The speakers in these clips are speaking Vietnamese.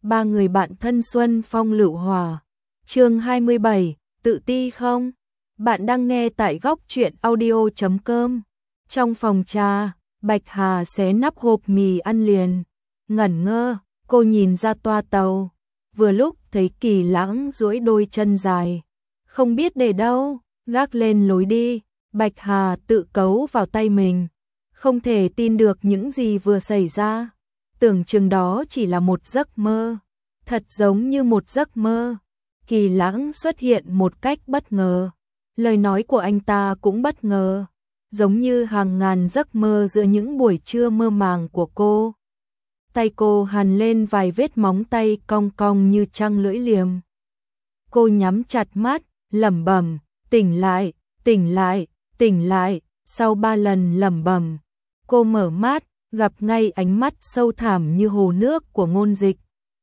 Ba người bạn thân Xuân Phong Lựu Hòa. Chương 27, tự ti không? Bạn đang nghe tại góc truyện audio.com. Trong phòng trà, Bạch Hà xé nắp hộp mì ăn liền. Ngẩn ngơ, cô nhìn ra toa tàu. Vừa lúc thấy Kỳ Lãng duỗi đôi chân dài. Không biết để đâu, gác lên lối đi. Bạch Hà tự cấu vào tay mình. Không thể tin được những gì vừa xảy ra. Tưởng chừng đó chỉ là một giấc mơ. Thật giống như một giấc mơ. Kỳ Lãng xuất hiện một cách bất ngờ. Lời nói của anh ta cũng bất ngờ. Giống như hàng ngàn giấc mơ giữa những buổi trưa mơ màng của cô. Tay cô hằn lên vài vết móng tay cong cong như trăng lưỡi liềm. Cô nhắm chặt mắt, lẩm bẩm, tỉnh lại, tỉnh lại, tỉnh lại. Sau 3 lần lẩm bẩm, cô mở mắt, gặp ngay ánh mắt sâu thẳm như hồ nước của Ngôn Dịch.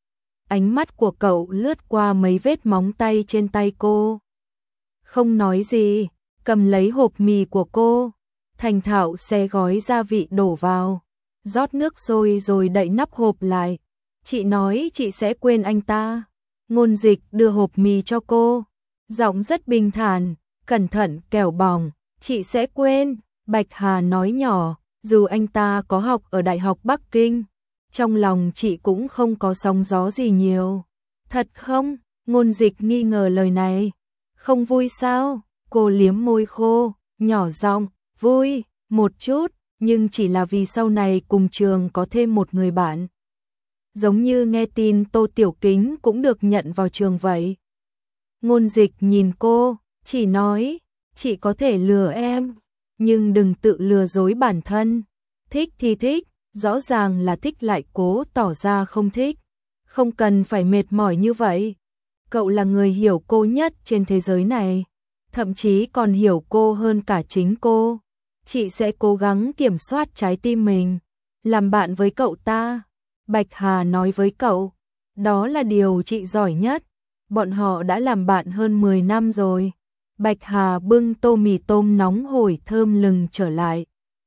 Ánh mắt của cậu lướt qua mấy vết móng tay trên tay cô. Không nói gì, cầm lấy hộp mì của cô, thành thạo xé gói gia vị đổ vào, rót nước sôi rồi đậy nắp hộp lại. Chị nói chị sẽ quên anh ta. Ngôn Dịch đưa hộp mì cho cô, giọng rất bình thản, cẩn thận kẻo bỏng. Chị sẽ quên, Bạch Hà nói nhỏ, dù anh ta có học ở Đại học Bắc Kinh, trong lòng chị cũng không có sóng gió gì nhiều. Thật không? Ngôn Dịch nghi ngờ lời này. Không vui sao? Cô liếm môi khô, nhỏ giọng, vui, một chút, nhưng chỉ là vì sau này cùng trường có thêm một người bạn. Giống như nghe tin Tô Tiểu Kính cũng được nhận vào trường vậy. Ngôn Dịch nhìn cô, chỉ nói, chị có thể lừa em, nhưng đừng tự lừa dối bản thân. Thích thì thích, rõ ràng là thích lại cố tỏ ra không thích. Không cần phải mệt mỏi như vậy. Cậu là người hiểu cô nhất trên thế giới này, thậm chí còn hiểu cô hơn cả chính cô. Chị sẽ cố gắng kiểm soát trái tim mình, làm bạn với cậu ta. Bạch Hà nói với cậu, đó là điều chị giỏi nhất. Bọn họ đã làm bạn hơn 10 năm rồi. Bạch Hà bưng tô mì tôm nóng hổi thơm lừng trở lại.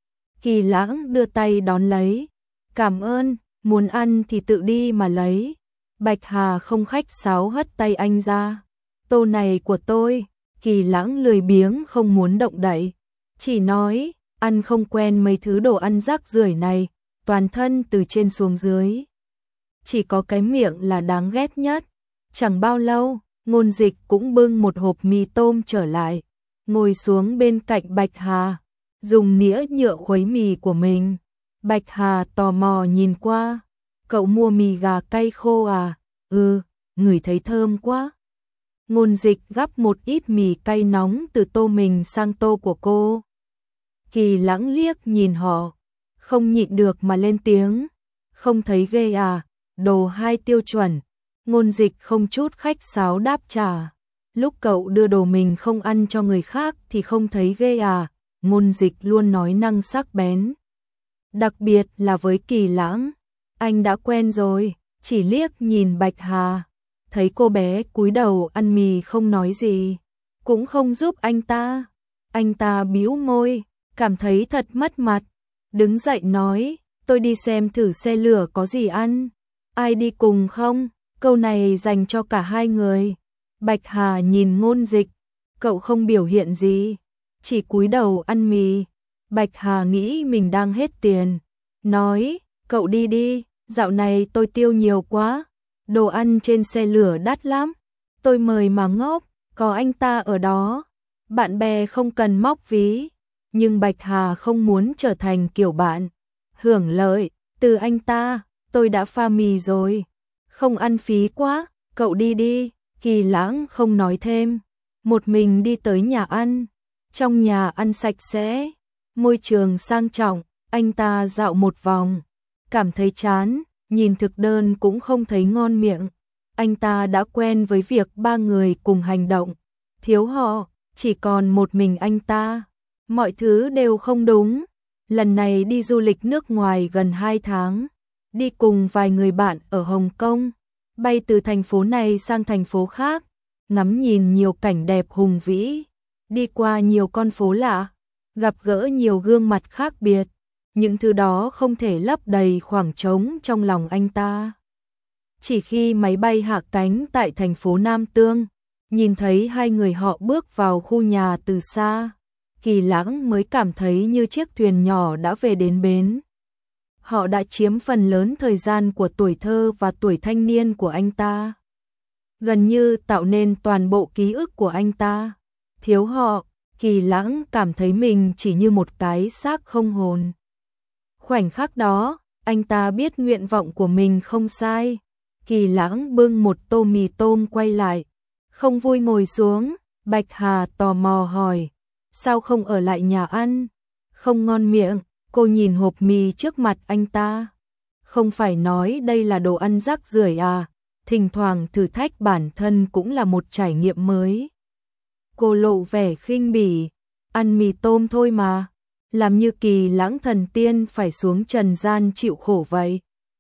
Kỳ Lãng đưa tay đón lấy. Cảm ơn, muốn ăn thì tự đi mà lấy. Bạch Hà không khách sáo hất tay anh ra. Tô này của tôi. Kỳ Lãng lười biếng không muốn động đậy. Chỉ nói, ăn không quen mấy thứ đồ ăn rác rưởi này, toàn thân từ trên xuống dưới. Chỉ có cái miệng là đáng ghét nhất. Chẳng bao lâu, Ngôn Dịch cũng bưng một hộp mì tôm trở lại, ngồi xuống bên cạnh Bạch Hà, dùng nĩa nhựa khuấy mì của mình. Bạch Hà tò mò nhìn qua, cậu mua mì gà cay khô à? Ngửi thấy thơm quá. Ngôn Dịch gắp một ít mì cay nóng từ tô mình sang tô của cô. Kỳ Lãng liếc nhìn họ, không nhịn được mà lên tiếng, không thấy ghê à, đồ 2 tiêu chuẩn. Ngôn Dịch không chút khách sáo đáp trả. Lúc cậu đưa đồ mình không ăn cho người khác thì không thấy ghê à? Ngôn Dịch luôn nói năng sắc bén. Đặc biệt là với Kỳ Lãng. Anh đã quen rồi, chỉ liếc nhìn Bạch Hà. Thấy cô bé cúi đầu ăn mì không nói gì, cũng không giúp anh ta. Anh ta bĩu môi, cảm thấy thật mất mặt. Đứng dậy nói, tôi đi xem thử xe lửa có gì ăn. Ai đi cùng không? Câu này dành cho cả hai người. Bạch Hà nhìn Ngôn Dịch, cậu không biểu hiện gì, chỉ cúi đầu ăn mì. Bạch Hà nghĩ mình đang hết tiền, nói, cậu đi đi, dạo này tôi tiêu nhiều quá, đồ ăn trên xe lửa đắt lắm, tôi mời mà ngốc, có anh ta ở đó, bạn bè không cần móc ví. Nhưng Bạch Hà không muốn trở thành kiểu bạn hưởng lợi từ anh ta. Tôi đã pha mì rồi, không ăn phí quá, cậu đi đi. Kỳ Lãng không nói thêm, một mình đi tới nhà ăn. Trong nhà ăn sạch sẽ, môi trường sang trọng, anh ta dạo một vòng, cảm thấy chán, nhìn thực đơn cũng không thấy ngon miệng. Anh ta đã quen với việc 3 người cùng hành động, thiếu họ, chỉ còn một mình anh ta. Mọi thứ đều không đúng. Lần này đi du lịch nước ngoài gần 2 tháng, đi cùng vài người bạn ở Hồng Kông, bay từ thành phố này sang thành phố khác, ngắm nhìn nhiều cảnh đẹp hùng vĩ, đi qua nhiều con phố lạ, gặp gỡ nhiều gương mặt khác biệt. Những thứ đó không thể lấp đầy khoảng trống trong lòng anh ta. Chỉ khi máy bay hạ cánh tại thành phố Nam Tương, nhìn thấy hai người họ bước vào khu nhà từ xa, Kỳ Lãng mới cảm thấy như chiếc thuyền nhỏ đã về đến bến. Họ đã chiếm phần lớn thời gian của tuổi thơ và tuổi thanh niên của anh ta, gần như tạo nên toàn bộ ký ức của anh ta. Thiếu họ, Kỳ Lãng cảm thấy mình chỉ như một cái xác không hồn. Khoảnh khắc đó, anh ta biết nguyện vọng của mình không sai. Kỳ Lãng bưng một tô mì tôm quay lại, không vui ngồi xuống. Bạch Hà tò mò hỏi, sao không ở lại nhà ăn? Không ngon miệng? Cô nhìn hộp mì trước mặt anh ta. Không phải nói đây là đồ ăn rác rưởi à? Thỉnh thoảng thử thách bản thân cũng là một trải nghiệm mới. Cô lộ vẻ khinh bỉ, ăn mì tôm thôi mà, làm như Kỳ Lãng thần tiên phải xuống trần gian chịu khổ vậy.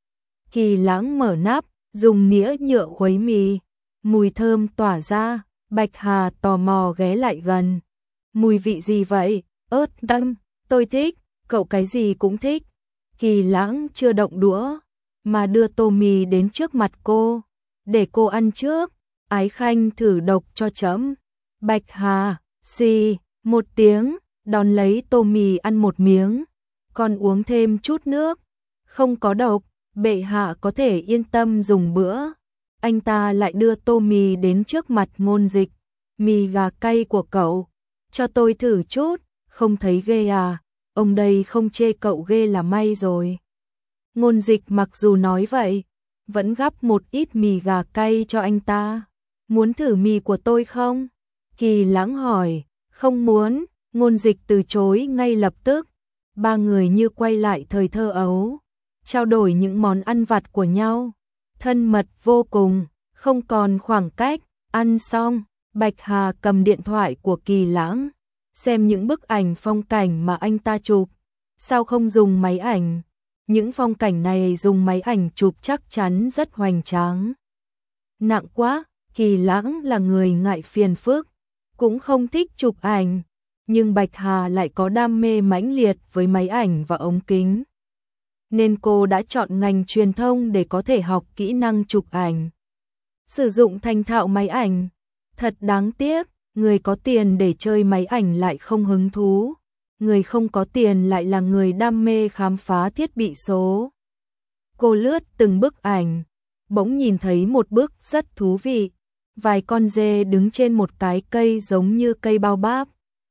Kỳ Lãng mở nắp, dùng nĩa nhựa khuấy mì, mùi thơm tỏa ra. Bạch Hà tò mò ghé lại gần. Mùi vị gì vậy? Ớt đâm, tôi thích, cậu cái gì cũng thích. Kỳ Lãng chưa động đũa, mà đưa tô mì đến trước mặt cô. Để cô ăn trước, Ái Khanh thử độc cho chấm. Bạch Hà, xì, một tiếng, đón lấy tô mì ăn một miếng. Còn uống thêm chút nước, không có độc, bệ hạ có thể yên tâm dùng bữa. Anh ta lại đưa tô mì đến trước mặt Ngôn Dịch. Mì gà cay của cậu, cho tôi thử chút, không thấy ghê à? Ông đây không chê cậu ghê là may rồi. Ngôn Dịch mặc dù nói vậy, vẫn gắp một ít mì gà cay cho anh ta. Muốn thử mì của tôi không? Kỳ Lãng hỏi. Không muốn. Ngôn Dịch từ chối ngay lập tức. Ba người như quay lại thời thơ ấu, trao đổi những món ăn vặt của nhau, thân mật vô cùng, không còn khoảng cách. Ăn xong, Bạch Hà cầm điện thoại của Kỳ Lãng, xem những bức ảnh phong cảnh mà anh ta chụp. Sao không dùng máy ảnh? Những phong cảnh này dùng máy ảnh chụp chắc chắn rất hoành tráng. Nặng quá, Kỳ Lãng là người ngại phiền phức, cũng không thích chụp ảnh, nhưng Bạch Hà lại có đam mê mãnh liệt với máy ảnh và ống kính, nên cô đã chọn ngành truyền thông để có thể học kỹ năng chụp ảnh, sử dụng thành thạo máy ảnh. Thật đáng tiếc, người có tiền để chơi máy ảnh lại không hứng thú, người không có tiền lại là người đam mê khám phá thiết bị số. Cô lướt từng bức ảnh, bỗng nhìn thấy một bức rất thú vị, vài con dê đứng trên một cái cây giống như cây bao báp.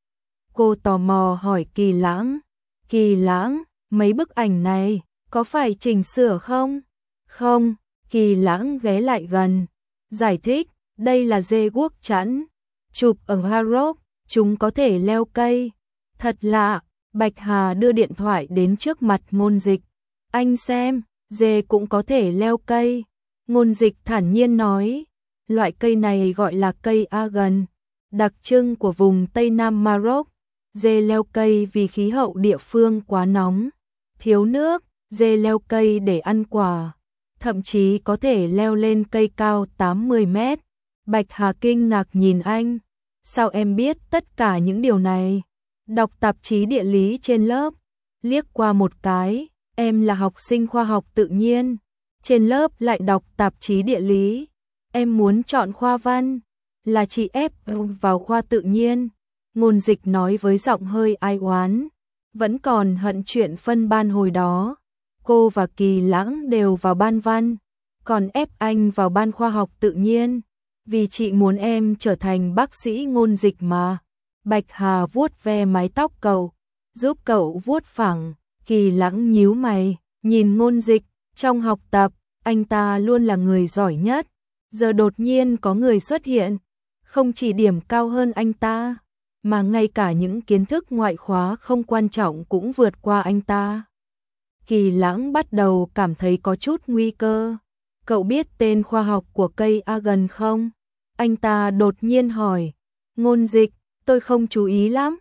Cô tò mò hỏi Kỳ Lãng, Kỳ Lãng, mấy bức ảnh này có phải chỉnh sửa không? Không. Kỳ Lãng ghé lại gần, giải thích, đây là dê guốc chẵn, chụp ở Harrock, chúng có thể leo cây. Thật lạ. Bạch Hà đưa điện thoại đến trước mặt Ngôn Dịch. Anh xem, dê cũng có thể leo cây. Ngôn Dịch thản nhiên nói, loại cây này gọi là cây Argan, đặc trưng của vùng Tây Nam Maroc. Dê leo cây vì khí hậu địa phương quá nóng, thiếu nước, dê leo cây để ăn quả, thậm chí có thể leo lên cây cao 80 mét. Bạch Hà kinh ngạc nhìn anh, sao em biết tất cả những điều này? Đọc tạp chí địa lý trên lớp, liếc qua một cái, em là học sinh khoa học tự nhiên, trên lớp lại đọc tạp chí địa lý. Em muốn chọn khoa văn, là chị ép vào khoa tự nhiên. Ngôn Dịch nói với giọng hơi ai oán, vẫn còn hận chuyện phân ban hồi đó. Cô và Kỳ Lãng đều vào ban văn, còn ép anh vào ban khoa học tự nhiên, vì chị muốn em trở thành bác sĩ. Ngôn Dịch mà. Bạch Hà vuốt ve mái tóc cậu, giúp cậu vuốt phẳng. Kỳ Lãng nhíu mày, nhìn Ngôn Dịch, trong học tập, anh ta luôn là người giỏi nhất. Giờ đột nhiên có người xuất hiện, không chỉ điểm cao hơn anh ta, mà ngay cả những kiến thức ngoại khóa không quan trọng cũng vượt qua anh ta. Kỳ Lãng bắt đầu cảm thấy có chút nguy cơ. Cậu biết tên khoa học của cây Argan không? Anh ta đột nhiên hỏi. Ngôn Dịch, tôi không chú ý lắm.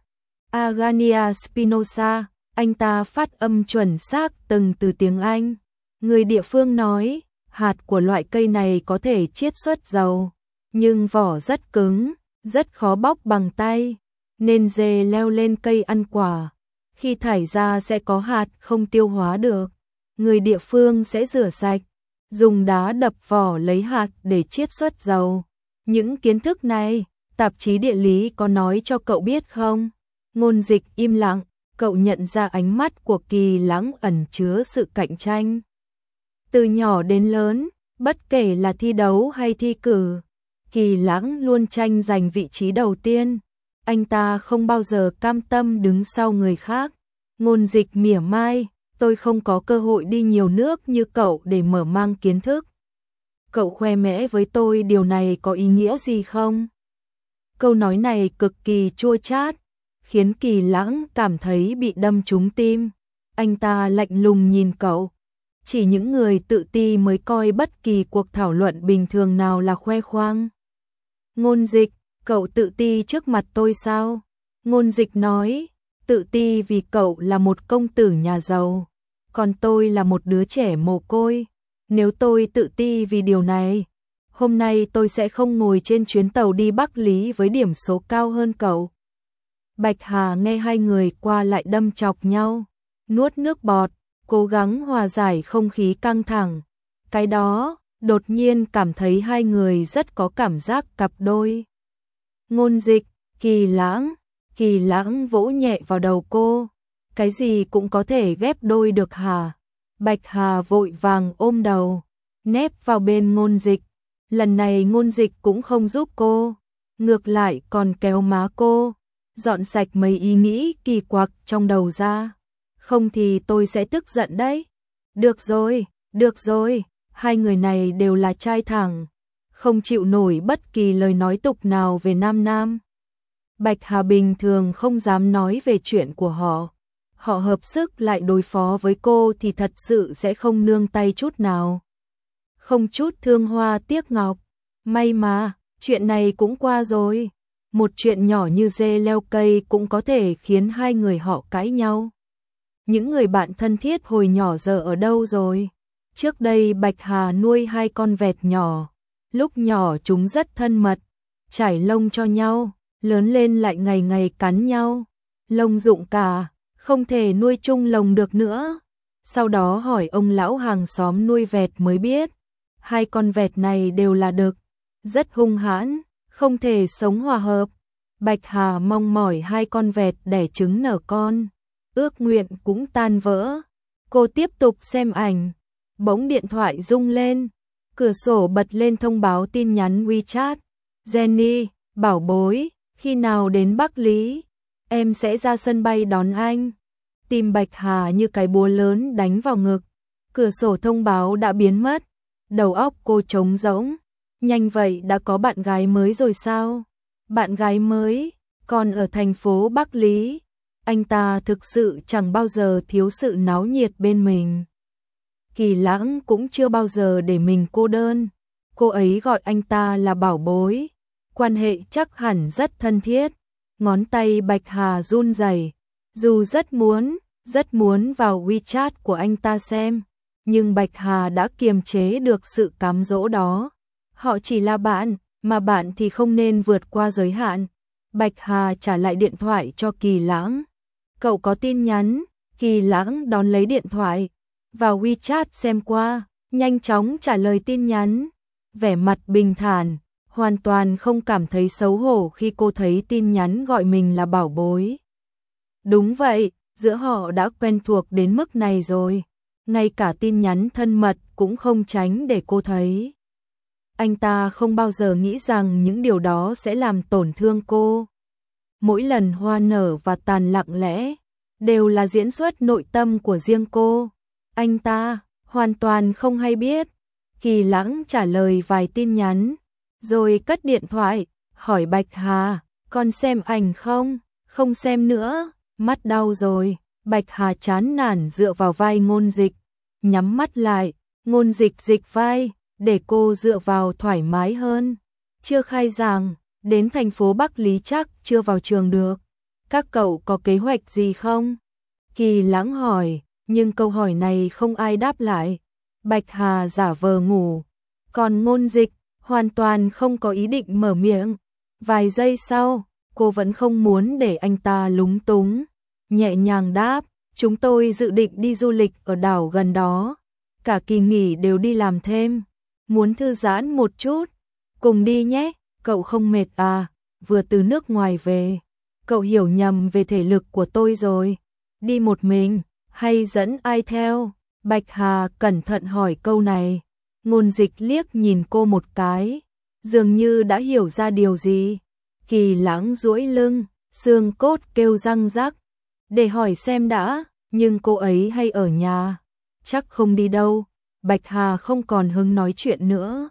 Argania spinosa, anh ta phát âm chuẩn xác từng từ tiếng Anh. Người địa phương nói, hạt của loại cây này có thể chiết xuất dầu, nhưng vỏ rất cứng, rất khó bóc bằng tay, nên dê leo lên cây ăn quả, khi thải ra sẽ có hạt không tiêu hóa được. Người địa phương sẽ rửa sạch, dùng đá đập vỏ lấy hạt để chiết xuất dầu. Những kiến thức này, tạp chí địa lý có nói cho cậu biết không? Ngôn Dịch im lặng, cậu nhận ra ánh mắt của Kỳ Lãng ẩn chứa sự cạnh tranh. Từ nhỏ đến lớn, bất kể là thi đấu hay thi cử, Kỳ Lãng luôn tranh giành vị trí đầu tiên. Anh ta không bao giờ cam tâm đứng sau người khác. Ngôn Dịch mỉa mai, tôi không có cơ hội đi nhiều nước như cậu để mở mang kiến thức. Cậu khoe mẽ với tôi điều này có ý nghĩa gì không? Câu nói này cực kỳ chua chát, khiến Kỳ Lãng cảm thấy bị đâm trúng tim. Anh ta lạnh lùng nhìn cậu. Chỉ những người tự ti mới coi bất kỳ cuộc thảo luận bình thường nào là khoe khoang. Ngôn Dịch, cậu tự ti trước mặt tôi sao? Ngôn Dịch nói, tự ti vì cậu là một công tử nhà giàu, còn tôi là một đứa trẻ mồ côi. Nếu tôi tự ti vì điều này, hôm nay tôi sẽ không ngồi trên chuyến tàu đi Bắc Lý với điểm số cao hơn cậu. Bạch Hà nghe hai người qua lại đâm chọc nhau, nuốt nước bọt, cố gắng hòa giải không khí căng thẳng. Cái đó, đột nhiên cảm thấy hai người rất có cảm giác cặp đôi. Ngôn Dịch, Kỳ Lãng vỗ nhẹ vào đầu cô. Cái gì cũng có thể ghép đôi được hả? Bạch Hà vội vàng ôm đầu, nép vào bên Ngôn Dịch. Lần này Ngôn Dịch cũng không giúp cô, ngược lại còn kéo má cô, dọn sạch mấy ý nghĩ kỳ quặc trong đầu ra. Không thì tôi sẽ tức giận đấy. Được rồi, hai người này đều là trai thẳng, không chịu nổi bất kỳ lời nói tục nào về nam nam. Bạch Hà bình thường không dám nói về chuyện của họ. Họ hợp sức lại đối phó với cô thì thật sự sẽ không nương tay chút nào. Không chút thương hoa tiếc ngọc. May mà, chuyện này cũng qua rồi. Một chuyện nhỏ như dê leo cây cũng có thể khiến hai người họ cãi nhau. Những người bạn thân thiết hồi nhỏ giờ ở đâu rồi? Trước đây Bạch Hà nuôi hai con vẹt nhỏ. Lúc nhỏ chúng rất thân mật, trải lông cho nhau, lớn lên lại ngày ngày cắn nhau. Lông rụng cả, không thể nuôi chung lồng được nữa. Sau đó hỏi ông lão hàng xóm nuôi vẹt mới biết, hai con vẹt này đều là đực, rất hung hãn, không thể sống hòa hợp. Bạch Hà mong mỏi hai con vẹt đẻ trứng nở con, ước nguyện cũng tan vỡ. Cô tiếp tục xem ảnh, bỗng điện thoại rung lên, cửa sổ bật lên thông báo tin nhắn WeChat. Jenny, bảo bối, khi nào đến Bắc Lý? Em sẽ ra sân bay đón anh. Tim Bạch Hà như cái búa lớn đánh vào ngực. Cửa sổ thông báo đã biến mất. Đầu óc cô trống rỗng. Nhanh vậy đã có bạn gái mới rồi sao? Bạn gái mới, còn ở thành phố Bắc Lý. Anh ta thực sự chẳng bao giờ thiếu sự náo nhiệt bên mình. Kỳ Lãng cũng chưa bao giờ để mình cô đơn. Cô ấy gọi anh ta là bảo bối. Quan hệ chắc hẳn rất thân thiết. Ngón tay Bạch Hà run rẩy. Dù rất muốn vào WeChat của anh ta xem, nhưng Bạch Hà đã kiềm chế được sự cám dỗ đó. Họ chỉ là bạn, mà bạn thì không nên vượt qua giới hạn. Bạch Hà trả lại điện thoại cho Kỳ Lãng. Cậu có tin nhắn? Kỳ Lãng đón lấy điện thoại, vào WeChat xem qua, nhanh chóng trả lời tin nhắn. Vẻ mặt bình thản, hoàn toàn không cảm thấy xấu hổ khi cô thấy tin nhắn gọi mình là bảo bối. Đúng vậy, giữa họ đã quen thuộc đến mức này rồi. Ngay cả tin nhắn thân mật cũng không tránh để cô thấy. Anh ta không bao giờ nghĩ rằng những điều đó sẽ làm tổn thương cô. Mỗi lần hoa nở và tàn lặng lẽ, đều là diễn xuất nội tâm của riêng cô. Anh ta hoàn toàn không hay biết. Kỳ Lãng trả lời vài tin nhắn, rồi cất điện thoại, hỏi Bạch Hà, con xem ảnh không? Không xem nữa, mắt đau rồi. Bạch Hà chán nản dựa vào vai Ngôn Dịch, nhắm mắt lại. Ngôn Dịch dịch vai, để cô dựa vào thoải mái hơn. Chưa khai giảng, đến thành phố Bắc Lý chắc chưa vào trường được. Các cậu có kế hoạch gì không? Kỳ Lãng hỏi, nhưng câu hỏi này không ai đáp lại. Bạch Hà giả vờ ngủ, còn Ngôn Dịch hoàn toàn không có ý định mở miệng. Vài giây sau, cô vẫn không muốn để anh ta lúng túng, nhẹ nhàng đáp, chúng tôi dự định đi du lịch ở đảo gần đó. cả kỳ nghỉ đều đi làm thêm, muốn thư giãn một chút, cùng đi nhé, cậu không mệt à, vừa từ nước ngoài về, cậu hiểu nhầm về thể lực của tôi rồi, đi một mình, hay dẫn ai theo? Bạch Hà cẩn thận hỏi câu này, Ngôn Dịch liếc nhìn cô một cái, dường như đã hiểu ra điều gì. Kỳ Lãng duỗi lưng, xương cốt kêu răng rắc, để hỏi xem đã, nhưng cô ấy hay ở nhà, chắc không đi đâu. Bạch Hà không còn hứng nói chuyện nữa,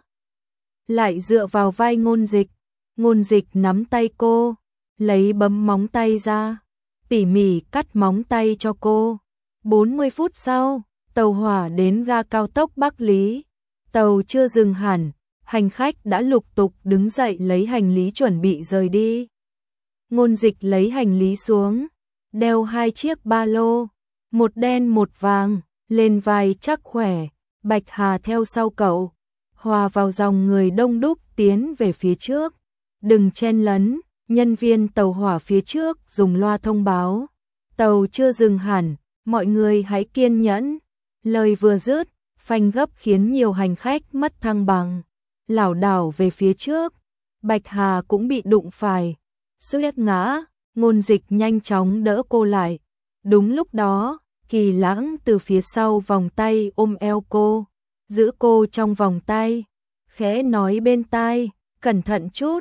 lại dựa vào vai Ngôn Dịch nắm tay cô, lấy bấm móng tay ra, tỉ mỉ cắt móng tay cho cô. 40 phút sau, tàu hỏa đến ga cao tốc Bắc Lý. Tàu chưa dừng hẳn, hành khách đã lục tục đứng dậy lấy hành lý chuẩn bị rời đi. Ngôn Dịch lấy hành lý xuống, đeo 2 chiếc ba lô, một đen một vàng, lên vai chắc khỏe. Bạch Hà theo sau cậu, hòa vào dòng người đông đúc tiến về phía trước. Đừng chen lấn, nhân viên tàu hỏa phía trước dùng loa thông báo. Tàu chưa dừng hẳn, mọi người hãy kiên nhẫn. Lời vừa dứt, phanh gấp khiến nhiều hành khách mất thăng bằng, lảo đảo về phía trước. Bạch Hà cũng bị đụng phải, suýt ngã. Ngôn Dịch nhanh chóng đỡ cô lại. Đúng lúc đó, Kỳ Lãng từ phía sau vòng tay ôm eo cô, giữ cô trong vòng tay, khẽ nói bên tai, cẩn thận chút.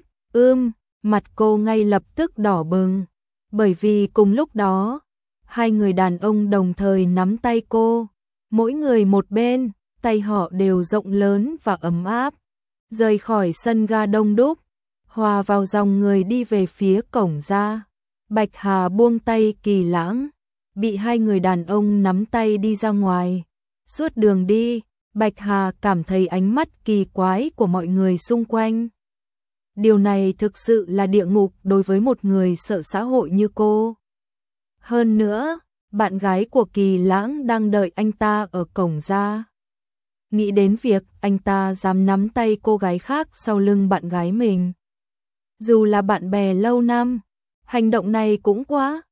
Mặt cô ngay lập tức đỏ bừng, bởi vì cùng lúc đó, hai người đàn ông đồng thời nắm tay cô, mỗi người một bên, tay họ đều rộng lớn và ấm áp. Rời khỏi sân ga đông đúc, hòa vào dòng người đi về phía cổng ra. Bạch Hà buông tay Kỳ Lãng, bị hai người đàn ông nắm tay đi ra ngoài. Suốt đường đi, Bạch Hà cảm thấy ánh mắt kỳ quái của mọi người xung quanh. Điều này thực sự là địa ngục đối với một người sợ xã hội như cô. Hơn nữa, bạn gái của Kỳ Lãng đang đợi anh ta ở cổng ra. Nghĩ đến việc anh ta dám nắm tay cô gái khác sau lưng bạn gái mình. Dù là bạn bè lâu năm, hành động này cũng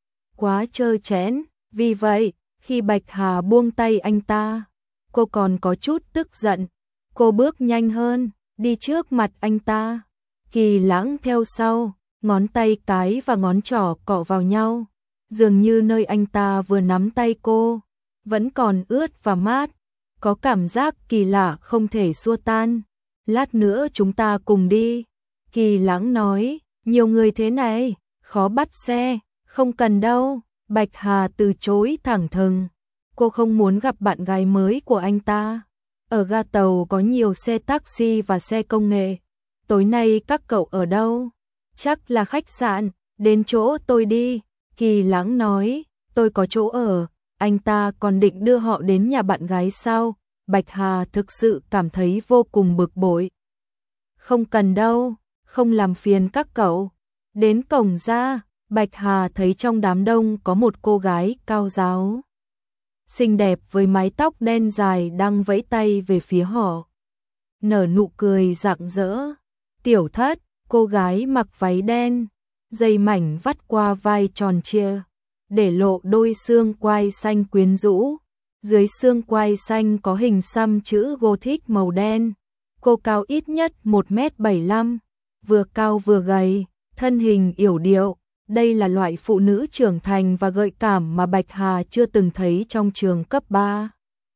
quá trơ trẽn. Vì vậy, khi Bạch Hà buông tay anh ta, cô còn có chút tức giận. Cô bước nhanh hơn, đi trước mặt anh ta. Kỳ Lãng theo sau, ngón tay cái và ngón trỏ cọ vào nhau. Dường như nơi anh ta vừa nắm tay cô, vẫn còn ướt và mát. Có cảm giác kỳ lạ không thể xua tan. Lát nữa chúng ta cùng đi. Kỳ Lãng nói, nhiều người thế này, khó bắt xe, không cần đâu. Bạch Hà từ chối thẳng thừng. Cô không muốn gặp bạn gái mới của anh ta. Ở ga tàu có nhiều xe taxi và xe công nghệ. Tối nay các cậu ở đâu? Chắc là khách sạn, đến chỗ tôi đi. Kỳ Lãng nói, tôi có chỗ ở. Anh ta còn định đưa họ đến nhà bạn gái sao? Bạch Hà thực sự cảm thấy vô cùng bực bội. Không cần đâu, không làm phiền các cậu. Đến cổng ra, Bạch Hà thấy trong đám đông có một cô gái cao ráo, xinh đẹp với mái tóc đen dài đang vẫy tay về phía họ. Nở nụ cười rạng rỡ. Tiểu Thất, cô gái mặc váy đen, dây mảnh vắt qua vai tròn trịa, để lộ đôi xương quai xanh quyến rũ. Dưới xương quai xanh có hình xăm chữ Gothic màu đen. Cô cao ít nhất 1m75, vừa cao vừa gầy, thân hình yểu điệu. Đây là loại phụ nữ trưởng thành và gợi cảm mà Bạch Hà chưa từng thấy trong trường cấp 3.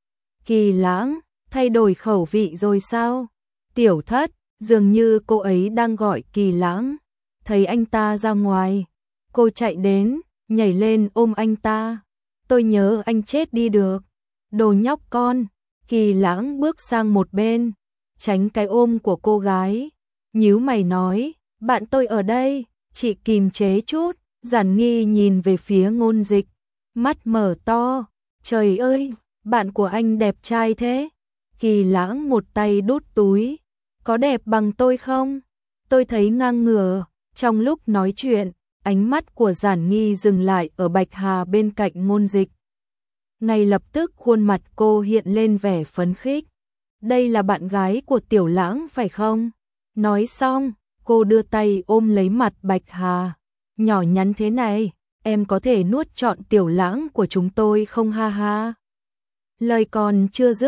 Kỳ Lãng, thay đổi khẩu vị rồi sao? Tiểu Thất, dường như cô ấy đang gọi Kỳ Lãng. Thấy anh ta ra ngoài, cô chạy đến, nhảy lên ôm anh ta. Tôi nhớ anh chết đi được. Đồ nhóc con. Kỳ Lãng bước sang một bên, tránh cái ôm của cô gái. Nhíu mày nói, bạn tôi ở đây, chị kìm chế chút. Giản Nghi nhìn về phía Ngôn Dịch, mắt mở to. Trời ơi, bạn của anh đẹp trai thế. Kỳ Lãng một tay đút túi. Có đẹp bằng tôi không? Tôi thấy ngang ngửa. Trong lúc nói chuyện, ánh mắt của Giản Nghi dừng lại ở Bạch Hà bên cạnh Ngôn Dịch. Ngay lập tức khuôn mặt cô hiện lên vẻ phấn khích. Đây là bạn gái của Tiểu Lãng phải không? Nói xong, cô đưa tay ôm lấy mặt Bạch Hà. Nhỏ nhắn thế này, em có thể nuốt trọn Tiểu Lãng của chúng tôi không ha ha? Lời còn chưa dứt,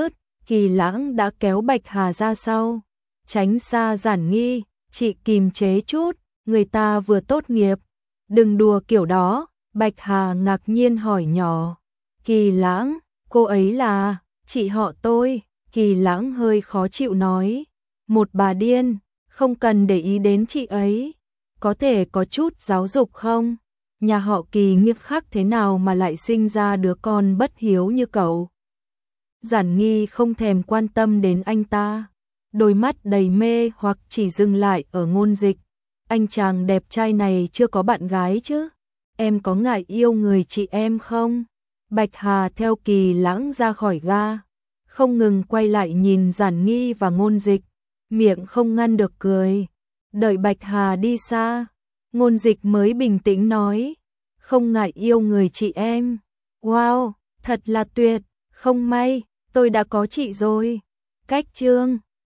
Kỳ Lãng đã kéo Bạch Hà ra sau, tránh xa Giản Nghi, chị kìm chế chút, người ta vừa tốt nghiệp, đừng đùa kiểu đó. Bạch Hà ngạc nhiên hỏi nhỏ, Kỳ Lãng, cô ấy là chị họ tôi. Kỳ Lãng hơi khó chịu nói, một bà điên, không cần để ý đến chị ấy, có thể có chút giáo dục không? Nhà họ Kỳ nghiêm khắc thế nào mà lại sinh ra đứa con bất hiếu như cậu? Giản Nghi không thèm quan tâm đến anh ta, đôi mắt đầy mê hoặc chỉ dừng lại ở Ngôn Dịch. Anh chàng đẹp trai này chưa có bạn gái chứ? Em có ngại yêu người chị em không? Bạch Hà theo Kỳ Lãng ra khỏi ga, không ngừng quay lại nhìn Giản Nghi và Ngôn Dịch, miệng không ngăn được cười. Đợi Bạch Hà đi xa, Ngôn Dịch mới bình tĩnh nói, không ngại yêu người chị em. Wow, thật là tuyệt, không may, tôi đã có chị rồi. Cách chương